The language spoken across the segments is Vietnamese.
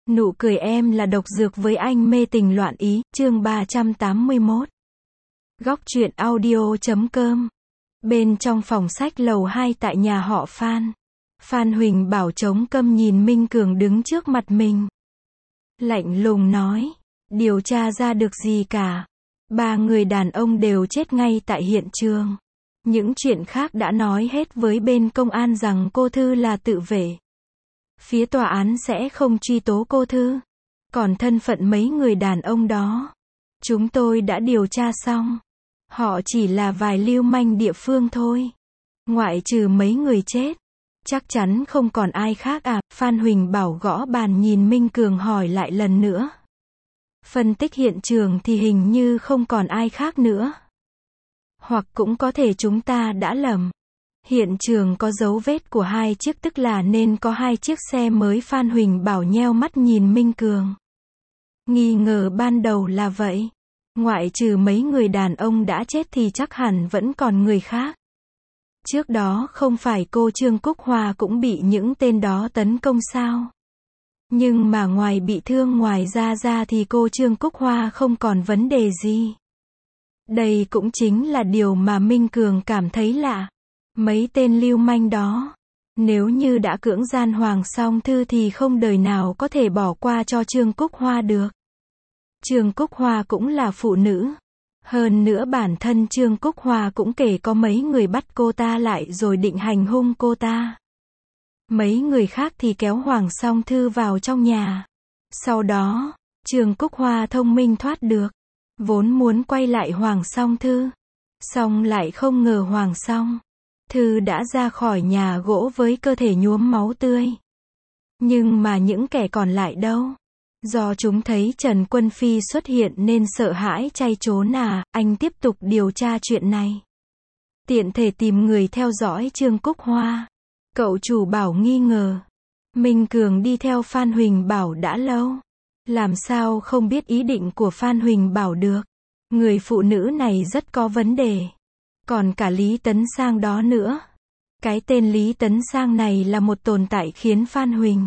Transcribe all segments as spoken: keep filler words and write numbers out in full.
Nụ cười em là độc dược với anh mê tình loạn ý, chương ba trăm tám mươi mốt. Góc truyện audio chấm com. Bên trong phòng sách lầu hai tại nhà họ Phan. Phan Huỳnh Bảo chống câm nhìn Minh Cường đứng trước mặt mình. Lạnh lùng nói, điều tra ra được gì cả. Ba người đàn ông đều chết ngay tại hiện trường. Những chuyện khác đã nói hết với bên công an rằng cô Thư là tự vệ. Phía tòa án sẽ không truy tố cô Thư. Còn thân phận mấy người đàn ông đó, chúng tôi đã điều tra xong. Họ chỉ là vài lưu manh địa phương thôi. Ngoại trừ mấy người chết, chắc chắn không còn ai khác à. Phan Huỳnh Bảo gõ bàn nhìn Minh Cường hỏi lại lần nữa. Phân tích hiện trường thì hình như không còn ai khác nữa. Hoặc cũng có thể chúng ta đã lầm. Hiện trường có dấu vết của hai chiếc, tức là nên có hai chiếc xe mới. Phan Huỳnh Bảo nheo mắt nhìn Minh Cường. Nghi ngờ ban đầu là vậy. Ngoại trừ mấy người đàn ông đã chết thì chắc hẳn vẫn còn người khác. Trước đó không phải cô Trương Cúc Hoa cũng bị những tên đó tấn công sao? Nhưng mà ngoài bị thương ngoài ra ra thì cô Trương Cúc Hoa không còn vấn đề gì. Đây cũng chính là điều mà Minh Cường cảm thấy lạ. Mấy tên lưu manh đó, nếu như đã cưỡng gian Hoàng Song Thư thì không đời nào có thể bỏ qua cho Trương Cúc Hoa được. Trương Cúc Hoa cũng là phụ nữ. Hơn nữa bản thân Trương Cúc Hoa cũng kể có mấy người bắt cô ta lại rồi định hành hung cô ta. Mấy người khác thì kéo Hoàng Song Thư vào trong nhà. Sau đó, Trương Cúc Hoa thông minh thoát được. Vốn muốn quay lại Hoàng Song Thư. Xong lại không ngờ Hoàng Song Thư đã ra khỏi nhà gỗ với cơ thể nhuốm máu tươi. Nhưng mà những kẻ còn lại đâu? Do chúng thấy Trần Quân Phi xuất hiện nên sợ hãi chạy trốn à? Anh tiếp tục điều tra chuyện này. Tiện thể tìm người theo dõi Trương Cúc Hoa. Cậu chủ Bảo nghi ngờ. Minh Cường đi theo Phan Huỳnh Bảo đã lâu. Làm sao không biết ý định của Phan Huỳnh Bảo được? Người phụ nữ này rất có vấn đề. Còn cả Lý Tấn Sang đó nữa. Cái tên Lý Tấn Sang này là một tồn tại khiến Phan Huỳnh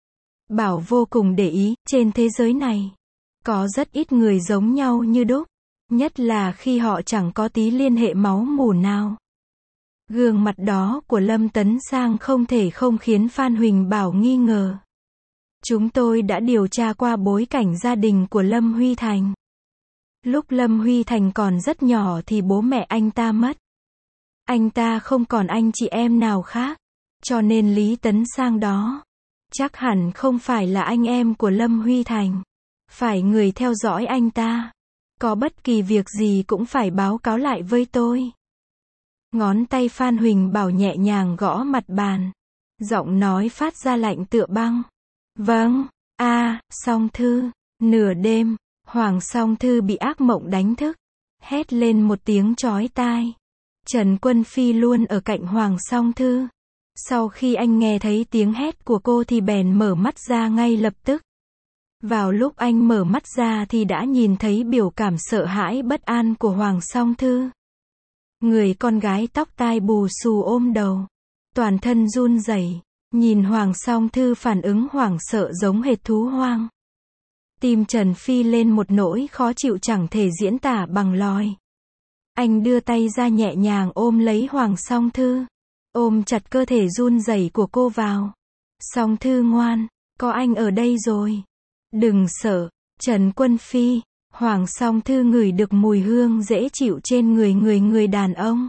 Bảo vô cùng để ý. Trên thế giới này, có rất ít người giống nhau như đúc. Nhất là khi họ chẳng có tí liên hệ máu mủ nào. Gương mặt đó của Lâm Tấn Sang không thể không khiến Phan Huỳnh Bảo nghi ngờ. Chúng tôi đã điều tra qua bối cảnh gia đình của Lâm Huy Thành. Lúc Lâm Huy Thành còn rất nhỏ thì bố mẹ anh ta mất. Anh ta không còn anh chị em nào khác. Cho nên Lý Tấn Sang đó chắc hẳn không phải là anh em của Lâm Huy Thành. Phải người theo dõi anh ta. Có bất kỳ việc gì cũng phải báo cáo lại với tôi. Ngón tay Phan Huỳnh Bảo nhẹ nhàng gõ mặt bàn. Giọng nói phát ra lạnh tựa băng. Vâng, a à, Song Thư. Nửa đêm, Hoàng Song Thư bị ác mộng đánh thức. Hét lên một tiếng chói tai. Trần Quân Phi luôn ở cạnh Hoàng Song Thư. Sau khi anh nghe thấy tiếng hét của cô thì bèn mở mắt ra ngay lập tức. Vào lúc anh mở mắt ra thì đã nhìn thấy biểu cảm sợ hãi bất an của Hoàng Song Thư. Người con gái tóc tai bù xù ôm đầu. Toàn thân run rẩy. Nhìn Hoàng Song Thư phản ứng hoảng sợ giống hệt thú hoang. Tim Trần Phi lên một nỗi khó chịu chẳng thể diễn tả bằng lời. Anh đưa tay ra nhẹ nhàng ôm lấy Hoàng Song Thư. Ôm chặt cơ thể run rẩy của cô vào. Song Thư ngoan, có anh ở đây rồi. Đừng sợ, Trần Quân Phi. Hoàng Song Thư ngửi được mùi hương dễ chịu trên người người người đàn ông.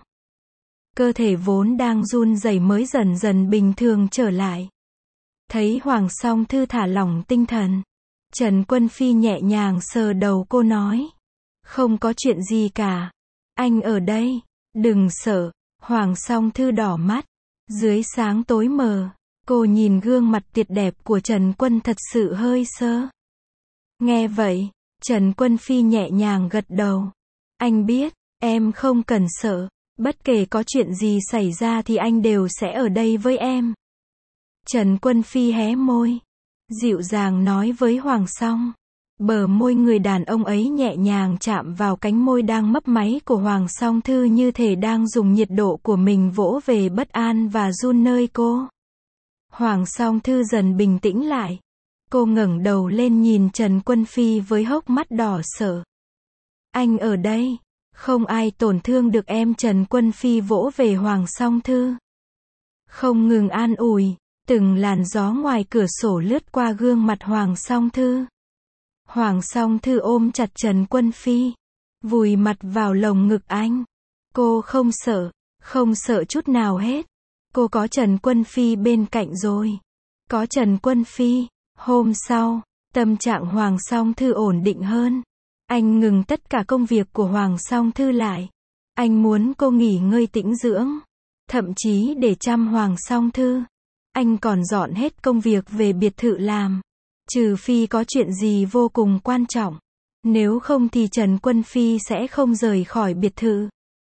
Cơ thể vốn đang run rẩy mới dần dần bình thường trở lại. Thấy Hoàng Song Thư thả lỏng tinh thần, Trần Quân Phi nhẹ nhàng sờ đầu cô nói. Không có chuyện gì cả. Anh ở đây. Đừng sợ. Hoàng Song Thư đỏ mắt. Dưới sáng tối mờ, cô nhìn gương mặt tuyệt đẹp của Trần Quân thật sự hơi sơ. Nghe vậy, Trần Quân Phi nhẹ nhàng gật đầu. Anh biết, em không cần sợ. Bất kể có chuyện gì xảy ra thì anh đều sẽ ở đây với em. Trần Quân Phi hé môi. Dịu dàng nói với Hoàng Song. Bờ môi người đàn ông ấy nhẹ nhàng chạm vào cánh môi đang mấp máy của Hoàng Song Thư như thể đang dùng nhiệt độ của mình vỗ về bất an và run nơi cô. Hoàng Song Thư dần bình tĩnh lại. Cô ngẩng đầu lên nhìn Trần Quân Phi với hốc mắt đỏ sợ. Anh ở đây, không ai tổn thương được em. Trần Quân Phi vỗ về Hoàng Song Thư, không ngừng an ủi. Từng làn gió ngoài cửa sổ lướt qua gương mặt Hoàng Song Thư. Hoàng Song Thư ôm chặt Trần Quân Phi, vùi mặt vào lồng ngực anh. Cô không sợ, không sợ chút nào hết. Cô có Trần Quân Phi bên cạnh rồi. Có Trần Quân Phi. Hôm sau, tâm trạng Hoàng Song Thư ổn định hơn. Anh ngừng tất cả công việc của Hoàng Song Thư lại. Anh muốn cô nghỉ ngơi tĩnh dưỡng. Thậm chí để chăm Hoàng Song Thư, anh còn dọn hết công việc về biệt thự làm. Trừ phi có chuyện gì vô cùng quan trọng. Nếu không thì Trần Quân Phi sẽ không rời khỏi biệt thự.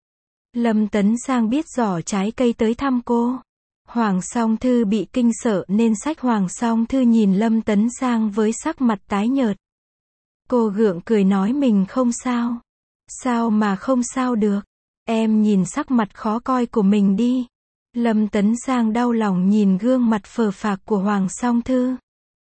Lâm Tấn Sang biết giỏ trái cây tới thăm cô. Hoàng Song Thư bị kinh sợ nên xách. Hoàng Song Thư nhìn Lâm Tấn Sang với sắc mặt tái nhợt. Cô gượng cười nói mình không sao. Sao mà không sao được? Em nhìn sắc mặt khó coi của mình đi. Lâm Tấn Sang đau lòng nhìn gương mặt phờ phạc của Hoàng Song Thư,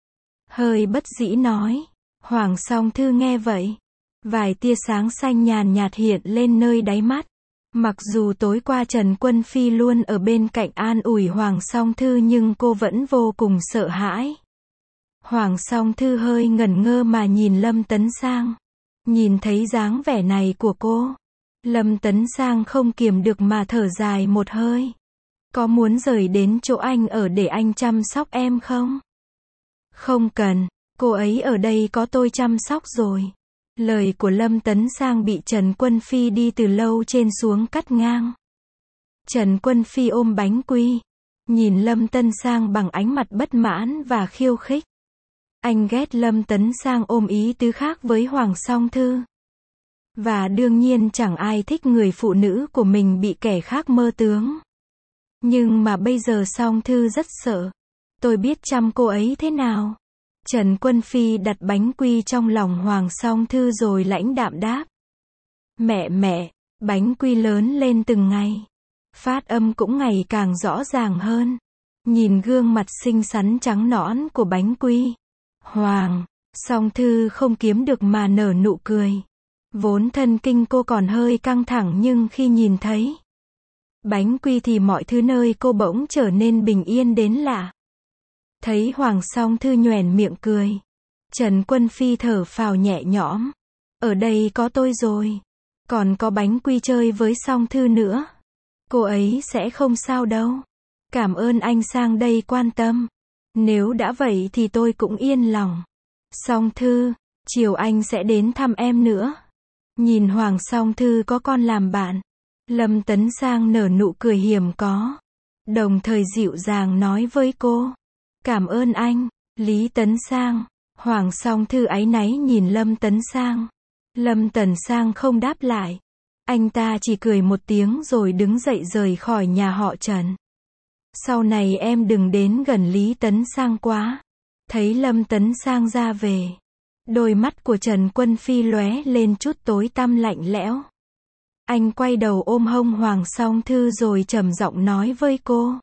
hơi bất dĩ nói. Hoàng Song Thư nghe vậy, vài tia sáng xanh nhàn nhạt hiện lên nơi đáy mắt. Mặc dù tối qua Trần Quân Phi luôn ở bên cạnh an ủi Hoàng Song Thư nhưng cô vẫn vô cùng sợ hãi. Hoàng Song Thư hơi ngẩn ngơ mà nhìn Lâm Tấn Sang. Nhìn thấy dáng vẻ này của cô, Lâm Tấn Sang không kiềm được mà thở dài một hơi. Có muốn rời đến chỗ anh ở để anh chăm sóc em không? Không cần, cô ấy ở đây có tôi chăm sóc rồi. Lời của Lâm Tấn Sang bị Trần Quân Phi đi từ lâu trên xuống cắt ngang. Trần Quân Phi ôm bánh quy, nhìn Lâm Tấn Sang bằng ánh mặt bất mãn và khiêu khích. Anh ghét Lâm Tấn Sang ôm ý tứ khác với Hoàng Song Thư. Và đương nhiên chẳng ai thích người phụ nữ của mình bị kẻ khác mơ tướng. Nhưng mà bây giờ Song Thư rất sợ. Tôi biết chăm cô ấy thế nào. Trần Quân Phi đặt bánh quy trong lòng Hoàng Song Thư rồi lãnh đạm đáp. Mẹ mẹ, bánh quy lớn lên từng ngày. Phát âm cũng ngày càng rõ ràng hơn. Nhìn gương mặt xinh xắn trắng nõn của bánh quy, Hoàng Song Thư không kiếm được mà nở nụ cười. Vốn thân kinh cô còn hơi căng thẳng nhưng khi nhìn thấy bánh quy thì mọi thứ nơi cô bỗng trở nên bình yên đến lạ. Thấy Hoàng Song Thư nhoẻn miệng cười, Trần Quân Phi thở phào nhẹ nhõm. Ở đây có tôi rồi. Còn có bánh quy chơi với Song Thư nữa. Cô ấy sẽ không sao đâu. Cảm ơn anh sang đây quan tâm. Nếu đã vậy thì tôi cũng yên lòng. Song Thư, chiều anh sẽ đến thăm em nữa. Nhìn Hoàng Song Thư có con làm bạn, Lâm Tấn Sang nở nụ cười hiếm có. Đồng thời dịu dàng nói với cô. Cảm ơn anh, Lý Tấn Sang. Hoàng Song Thư áy náy nhìn Lâm Tấn Sang. Lâm Tấn Sang không đáp lại. Anh ta chỉ cười một tiếng rồi đứng dậy rời khỏi nhà họ Trần. Sau này em đừng đến gần Lý Tấn Sang quá. Thấy Lâm Tấn Sang ra về, đôi mắt của Trần Quân Phi lóe lên chút tối tăm lạnh lẽo. Anh quay đầu ôm hông Hoàng Song Thư rồi trầm giọng nói với cô.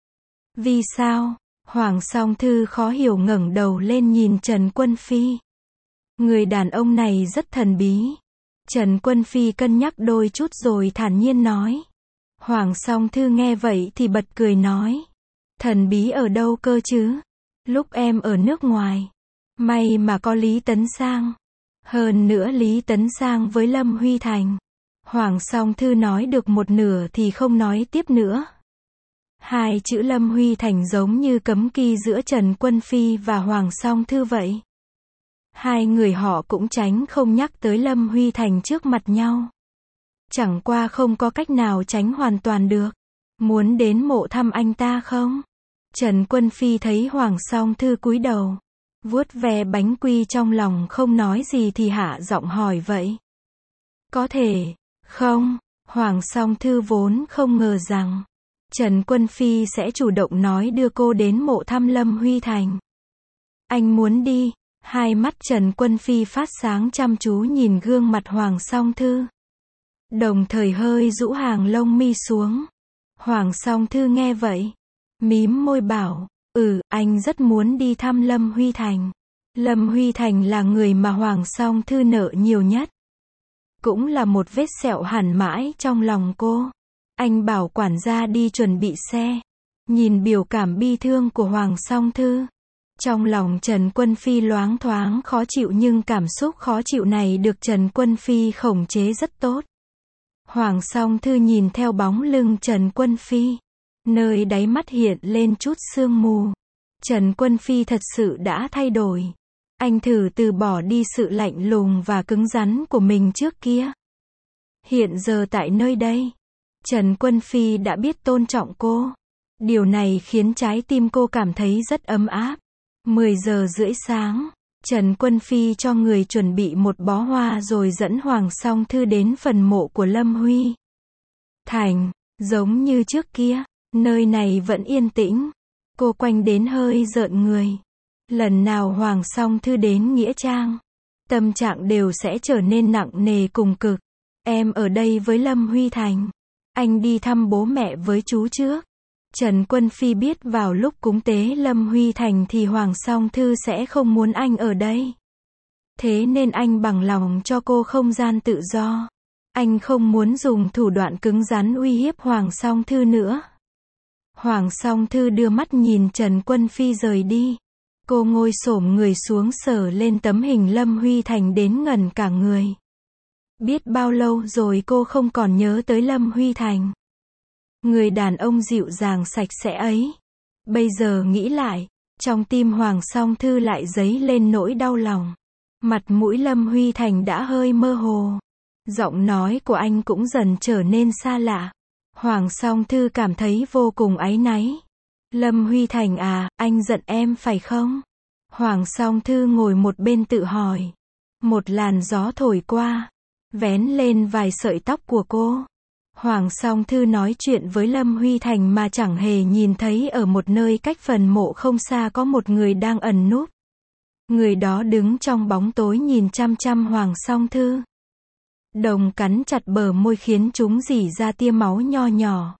Vì sao? Hoàng Song Thư khó hiểu ngẩng đầu lên nhìn Trần Quân Phi. Người đàn ông này rất thần bí. Trần Quân Phi cân nhắc đôi chút rồi thản nhiên nói. Hoàng Song Thư nghe vậy thì bật cười nói. Thần bí ở đâu cơ chứ? Lúc em ở nước ngoài, may mà có Lý Tấn Sang. Hơn nữa Lý Tấn Sang với Lâm Huy Thành. Hoàng Song Thư nói được một nửa thì không nói tiếp nữa. Hai chữ Lâm Huy Thành giống như cấm kỵ giữa Trần Quân Phi và Hoàng Song Thư vậy. Hai người họ cũng tránh không nhắc tới Lâm Huy Thành trước mặt nhau. Chẳng qua không có cách nào tránh hoàn toàn được. Muốn đến mộ thăm anh ta không? Trần Quân Phi thấy Hoàng Song Thư cúi đầu, vuốt ve bánh quy trong lòng không nói gì thì hạ giọng hỏi vậy. Có thể, không? Hoàng Song Thư vốn không ngờ rằng Trần Quân Phi sẽ chủ động nói đưa cô đến mộ thăm Lâm Huy Thành. Anh muốn đi? Hai mắt Trần Quân Phi phát sáng chăm chú nhìn gương mặt Hoàng Song Thư. Đồng thời hơi rũ hàng lông mi xuống. Hoàng Song Thư nghe vậy, mím môi bảo, ừ, anh rất muốn đi thăm Lâm Huy Thành. Lâm Huy Thành là người mà Hoàng Song Thư nợ nhiều nhất. Cũng là một vết sẹo hằn mãi trong lòng cô. Anh bảo quản gia đi chuẩn bị xe. Nhìn biểu cảm bi thương của Hoàng Song Thư. Trong lòng Trần Quân Phi loáng thoáng khó chịu, nhưng cảm xúc khó chịu này được Trần Quân Phi khống chế rất tốt. Hoàng Song Thư nhìn theo bóng lưng Trần Quân Phi. Nơi đáy mắt hiện lên chút sương mù. Trần Quân Phi thật sự đã thay đổi. Anh thử từ bỏ đi sự lạnh lùng và cứng rắn của mình trước kia. Hiện giờ tại nơi đây, Trần Quân Phi đã biết tôn trọng cô. Điều này khiến trái tim cô cảm thấy rất ấm áp. mười giờ rưỡi sáng, Trần Quân Phi cho người chuẩn bị một bó hoa rồi dẫn Hoàng Song Thư đến phần mộ của Lâm Huy Thành. Giống như trước kia, nơi này vẫn yên tĩnh. Cô quanh đến hơi rợn người. Lần nào Hoàng Song Thư đến Nghĩa Trang, tâm trạng đều sẽ trở nên nặng nề cùng cực. Em ở đây với Lâm Huy Thành. Anh đi thăm bố mẹ với chú trước. Trần Quân Phi biết vào lúc cúng tế Lâm Huy Thành thì Hoàng Song Thư sẽ không muốn anh ở đây. Thế nên anh bằng lòng cho cô không gian tự do. Anh không muốn dùng thủ đoạn cứng rắn uy hiếp Hoàng Song Thư nữa. Hoàng Song Thư đưa mắt nhìn Trần Quân Phi rời đi. Cô ngồi xổm người xuống sờ lên tấm hình Lâm Huy Thành đến ngẩn cả người. Biết bao lâu rồi cô không còn nhớ tới Lâm Huy Thành. Người đàn ông dịu dàng sạch sẽ ấy. Bây giờ nghĩ lại, trong tim Hoàng Song Thư lại dấy lên nỗi đau lòng. Mặt mũi Lâm Huy Thành đã hơi mơ hồ. Giọng nói của anh cũng dần trở nên xa lạ. Hoàng Song Thư cảm thấy vô cùng áy náy. Lâm Huy Thành à, anh giận em phải không? Hoàng Song Thư ngồi một bên tự hỏi. Một làn gió thổi qua, vén lên vài sợi tóc của cô. Hoàng Song Thư nói chuyện với Lâm Huy Thành mà chẳng hề nhìn thấy ở một nơi cách phần mộ không xa có một người đang ẩn núp. Người đó đứng trong bóng tối nhìn chăm chăm Hoàng Song Thư. Đồng cắn chặt bờ môi khiến chúng rỉ ra tia máu nho nhỏ.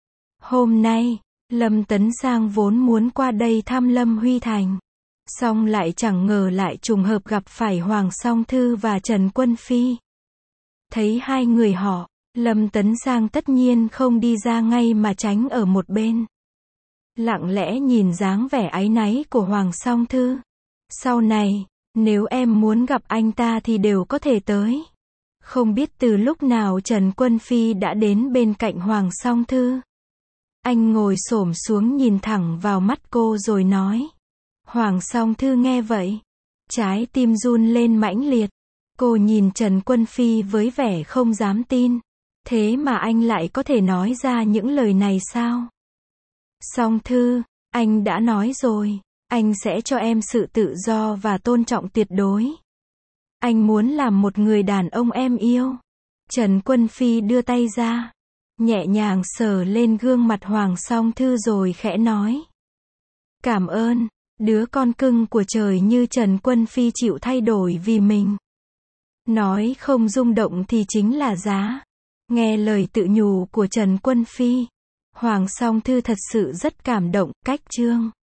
Hôm nay, Lâm Tấn Sang vốn muốn qua đây thăm Lâm Huy Thành. Song lại chẳng ngờ lại trùng hợp gặp phải Hoàng Song Thư và Trần Quân Phi. Thấy hai người họ, Lâm Tấn Sang tất nhiên không đi ra ngay mà tránh ở một bên. Lặng lẽ nhìn dáng vẻ áy náy của Hoàng Song Thư. Sau này, nếu em muốn gặp anh ta thì đều có thể tới. Không biết từ lúc nào Trần Quân Phi đã đến bên cạnh Hoàng Song Thư. Anh ngồi xổm xuống nhìn thẳng vào mắt cô rồi nói. Hoàng Song Thư nghe vậy, trái tim run lên mãnh liệt. Cô nhìn Trần Quân Phi với vẻ không dám tin. Thế mà anh lại có thể nói ra những lời này sao? Song Thư, anh đã nói rồi, anh sẽ cho em sự tự do và tôn trọng tuyệt đối. Anh muốn làm một người đàn ông em yêu. Trần Quân Phi đưa tay ra, nhẹ nhàng sờ lên gương mặt Hoàng Song Thư rồi khẽ nói. Cảm ơn, đứa con cưng của trời như Trần Quân Phi chịu thay đổi vì mình. Nói không rung động thì chính là giá. Nghe lời tự nhủ của Trần Quân Phi, Hoàng Song Thư thật sự rất cảm động. Cách chương